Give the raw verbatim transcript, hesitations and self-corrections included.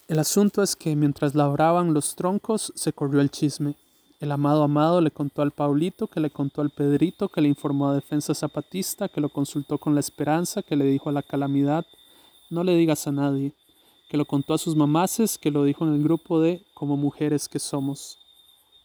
El asunto es que mientras labraban los troncos se corrió el chisme. El amado amado le contó al Paulito, que le contó al Pedrito, que le informó a Defensa Zapatista, que lo consultó con la Esperanza, que le dijo a la Calamidad, no le digas a nadie, que lo contó a sus mamaces, que lo dijo en el grupo de Como Mujeres que Somos.